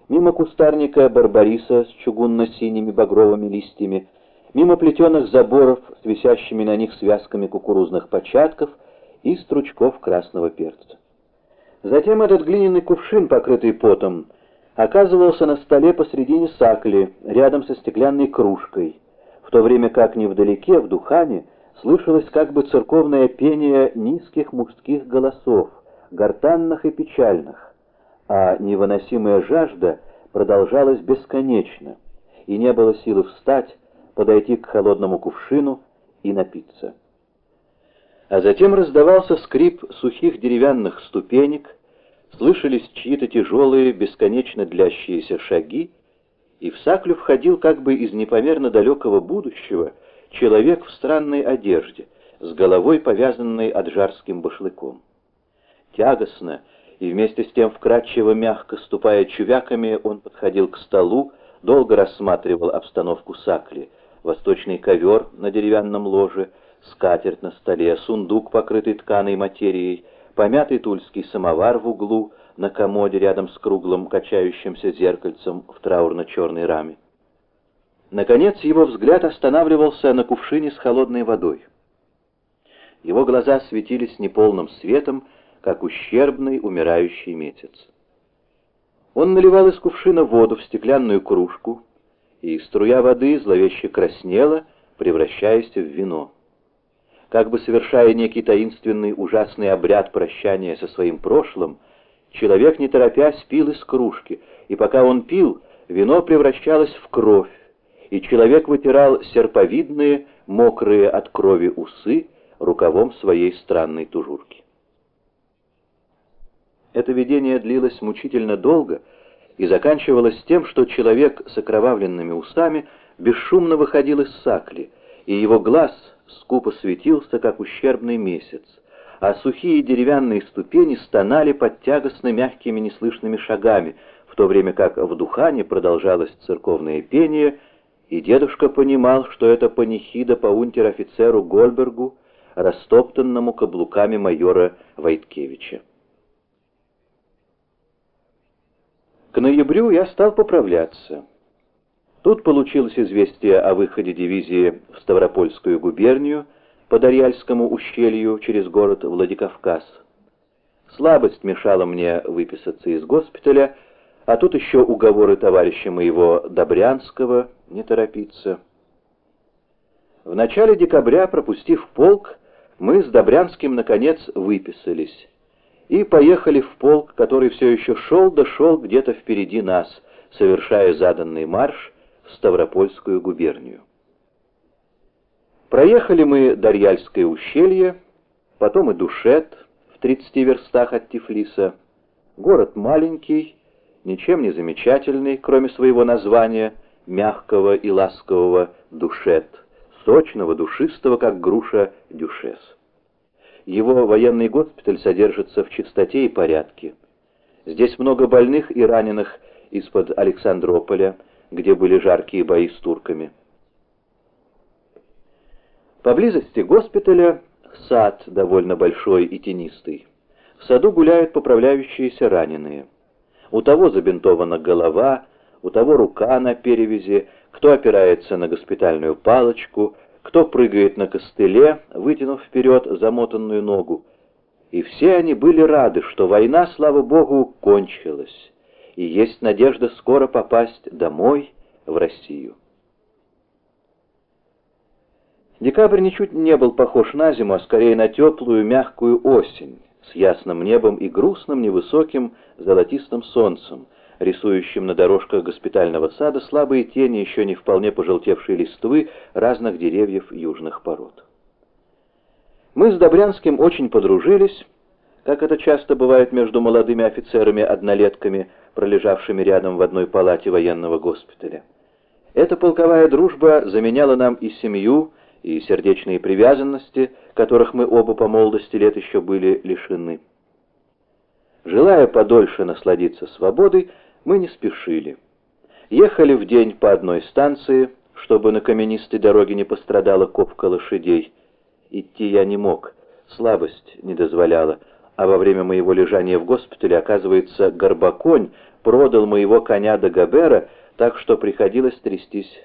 мимо кустарника барбариса с чугунно-синими багровыми листьями, мимо плетеных заборов с висящими на них связками кукурузных початков и стручков красного перца. Затем этот глиняный кувшин, покрытый потом, оказывался на столе посредине сакли, рядом со стеклянной кружкой, в то время как невдалеке, в Духане, слышалось как бы церковное пение низких мужских голосов, гортанных и печальных, а невыносимая жажда продолжалась бесконечно, и не было силы встать, подойти к холодному кувшину и напиться. А затем раздавался скрип сухих деревянных ступенек, слышались чьи-то тяжелые, бесконечно длящиеся шаги, и в саклю входил как бы из непомерно далекого будущего человек в странной одежде, с головой повязанной аджарским башлыком. Тягостно и вместе с тем вкрадчиво мягко ступая чувяками, он подходил к столу, долго рассматривал обстановку сакли: восточный ковер на деревянном ложе, скатерть на столе, сундук, покрытый тканой материей, помятый тульский самовар в углу, на комоде рядом с круглым качающимся зеркальцем в траурно-черной раме. Наконец его взгляд останавливался на кувшине с холодной водой. Его глаза светились неполным светом, как ущербный умирающий месяц. Он наливал из кувшина воду в стеклянную кружку, и струя воды зловеще краснела, превращаясь в вино. Как бы совершая некий таинственный ужасный обряд прощания со своим прошлым, человек, не торопясь, пил из кружки, и пока он пил, вино превращалось в кровь, и человек вытирал серповидные, мокрые от крови усы рукавом своей странной тужурки. Это видение длилось мучительно долго и заканчивалось тем, что человек с окровавленными усами бесшумно выходил из сакли, и его глаз скупо светился, как ущербный месяц, а сухие деревянные ступени стонали под тягостно мягкими неслышными шагами, в то время как в Духане продолжалось церковное пение, и дедушка понимал, что это панихида по унтер-офицеру Гольбергу, растоптанному каблуками майора Войткевича. К ноябрю я стал поправляться. Тут получилось известие о выходе дивизии в Ставропольскую губернию по Дарьяльскому ущелью через город Владикавказ. Слабость мешала мне выписаться из госпиталя, а тут еще уговоры товарища моего Добрянского не торопиться. В начале декабря, пропустив полк, мы с Добрянским наконец выписались и поехали в полк, который все еще шел где-то впереди нас, совершая заданный марш в Ставропольскую губернию. Проехали мы Дарьяльское ущелье, потом и Душет в 30 верстах от Тифлиса. Город маленький, ничем не замечательный, кроме своего названия, мягкого и ласкового Душет, сочного, душистого, как груша Дюшес. Его военный госпиталь содержится в чистоте и порядке. Здесь много больных и раненых из-под Александрополя, где были жаркие бои с турками. Поблизости госпиталя сад довольно большой и тенистый. В саду гуляют поправляющиеся раненые. У того забинтована голова, у того рука на перевязи, кто опирается на госпитальную палочку, кто прыгает на костыле, вытянув вперед замотанную ногу. И все они были рады, что война, слава Богу, кончилась, и есть надежда скоро попасть домой, в Россию. Декабрь ничуть не был похож на зиму, а скорее на теплую, мягкую осень, с ясным небом и грустным, невысоким, золотистым солнцем, рисующим на дорожках госпитального сада слабые тени еще не вполне пожелтевшей листвы разных деревьев южных пород. Мы с Добрянским очень подружились, как это часто бывает между молодыми офицерами-однолетками, пролежавшими рядом в одной палате военного госпиталя. Эта полковая дружба заменяла нам и семью, и сердечные привязанности, которых мы оба по молодости лет еще были лишены. Желая подольше насладиться свободой, мы не спешили. Ехали в день по одной станции, чтобы на каменистой дороге не пострадала ковка лошадей. Идти я не мог, слабость не дозволяла, а во время моего лежания в госпитале, оказывается, горбоконь продал моего коня Дагобера, так что приходилось трястись